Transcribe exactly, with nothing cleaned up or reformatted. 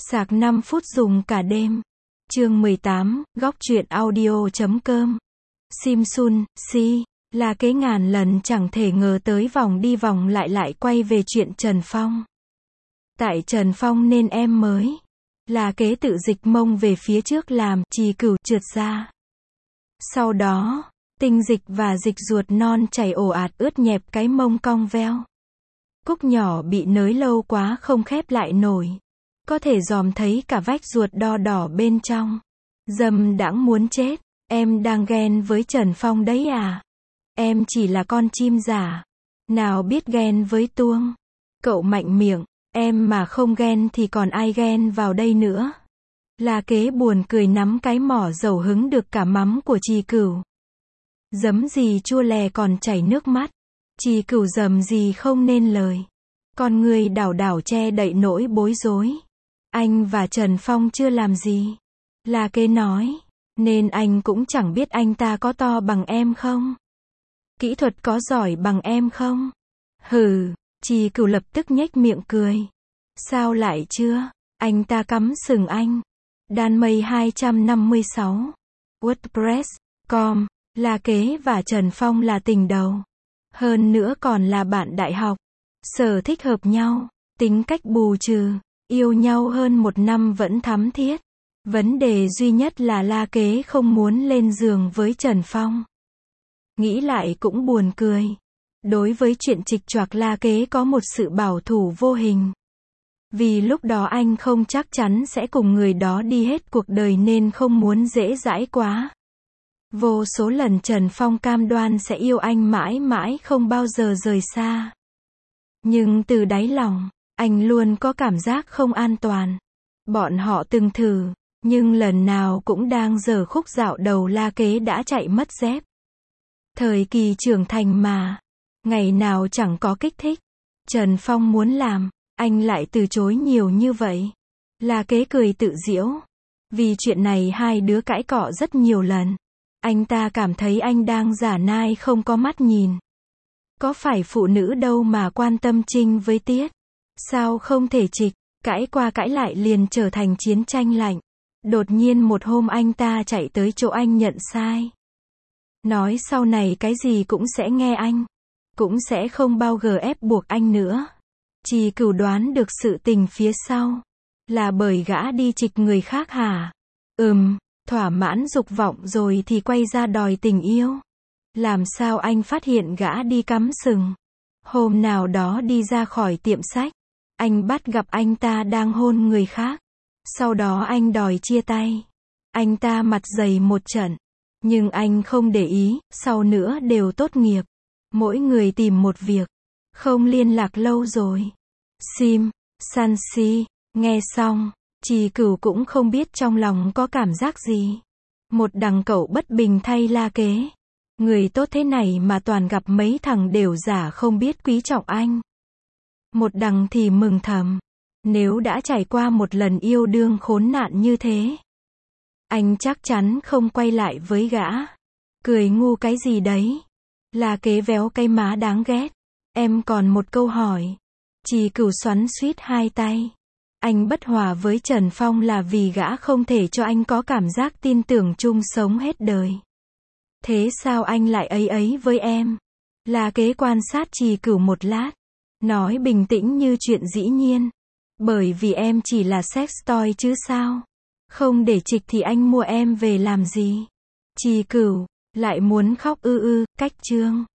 Sạc năm phút dùng cả đêm. Chương mười tám, góc truyện audio chấm com. Simsun, si, là kế ngàn lần chẳng thể ngờ tới vòng đi vòng lại lại quay về chuyện Trần Phong. Tại Trần Phong nên em mới. Là kế tự dịch mông về phía trước làm Trì Cửu trượt ra. Sau đó, tinh dịch và dịch ruột non chảy ồ ạt ướt nhẹp cái mông cong veo. Cúc nhỏ bị nới lâu quá không khép lại nổi. Có thể dòm thấy cả vách ruột đo đỏ bên trong. Dâm đãng muốn chết. Em đang ghen với Trần Phong đấy à? Em chỉ là con chim giả. Nào biết ghen với Tuông. Cậu mạnh miệng. Em mà không ghen thì còn ai ghen vào đây nữa. Là kế buồn cười nắm cái mỏ dầu hứng được cả mắm của Trì Cửu. Giấm gì chua lè còn chảy nước mắt. Trì Cửu dầm gì không nên lời. Con người đảo đảo che đậy nỗi bối rối. Anh và Trần Phong chưa làm gì. Là kế nói. Nên anh cũng chẳng biết anh ta có to bằng em không. Kỹ thuật có giỏi bằng em không. Hừ. Trì Cửu lập tức nhếch miệng cười. Sao lại chưa? Anh ta cắm sừng anh. Đan mây hai trăm năm mươi sáu. WordPress chấm com. Là kế và Trần Phong là tình đầu. Hơn nữa còn là bạn đại học. Sở thích hợp nhau. Tính cách bù trừ. Yêu nhau hơn một năm vẫn thắm thiết. Vấn đề duy nhất là La Kế không muốn lên giường với Trần Phong. Nghĩ lại cũng buồn cười. Đối với chuyện trịch choạc La Kế có một sự bảo thủ vô hình. Vì lúc đó anh không chắc chắn sẽ cùng người đó đi hết cuộc đời nên không muốn dễ dãi quá. Vô số lần Trần Phong cam đoan sẽ yêu anh mãi mãi không bao giờ rời xa. Nhưng từ đáy lòng, anh luôn có cảm giác không an toàn. Bọn họ từng thử, nhưng lần nào cũng đang dở khúc dạo đầu La Kế đã chạy mất dép. Thời kỳ trưởng thành mà, ngày nào chẳng có kích thích. Trần Phong muốn làm, anh lại từ chối nhiều như vậy. La Kế cười tự giễu. Vì chuyện này hai đứa cãi cọ rất nhiều lần. Anh ta cảm thấy anh đang giả nai không có mắt nhìn. Có phải phụ nữ đâu mà quan tâm Trinh với Tiết. Sao không thể trịch, cãi qua cãi lại liền trở thành chiến tranh lạnh. Đột nhiên một hôm anh ta chạy tới chỗ anh nhận sai. Nói sau này cái gì cũng sẽ nghe anh. Cũng sẽ không bao giờ ép buộc anh nữa. Trì Cửu đoán được sự tình phía sau. Là bởi gã đi trịch người khác hả? Ừm, thỏa mãn dục vọng rồi thì quay ra đòi tình yêu. Làm sao anh phát hiện gã đi cắm sừng? Hôm nào đó đi ra khỏi tiệm sách. Anh bắt gặp anh ta đang hôn người khác. Sau đó anh đòi chia tay. Anh ta mặt dày một trận. Nhưng anh không để ý, sau nữa đều tốt nghiệp. Mỗi người tìm một việc. Không liên lạc lâu rồi. Sim, san si, nghe xong, Trì Cửu cũng không biết trong lòng có cảm giác gì. Một đằng cậu bất bình thay La Kế. Người tốt thế này mà toàn gặp mấy thằng đều giả không biết quý trọng anh. Một đằng thì mừng thầm. Nếu đã trải qua một lần yêu đương khốn nạn như thế, anh chắc chắn không quay lại với gã. Cười ngu cái gì đấy. La Kế véo cái má đáng ghét. Em còn một câu hỏi. Trì Cửu xoắn xuýt hai tay. Anh bất hòa với Trần Phong là vì gã không thể cho anh có cảm giác tin tưởng chung sống hết đời. Thế sao anh lại ấy ấy với em? La Kế quan sát Trì Cửu một lát. Nói bình tĩnh như chuyện dĩ nhiên. Bởi vì em chỉ là sex toy chứ sao? Không để trịch thì anh mua em về làm gì? Trì Cửu lại muốn khóc ư ư, cách chương.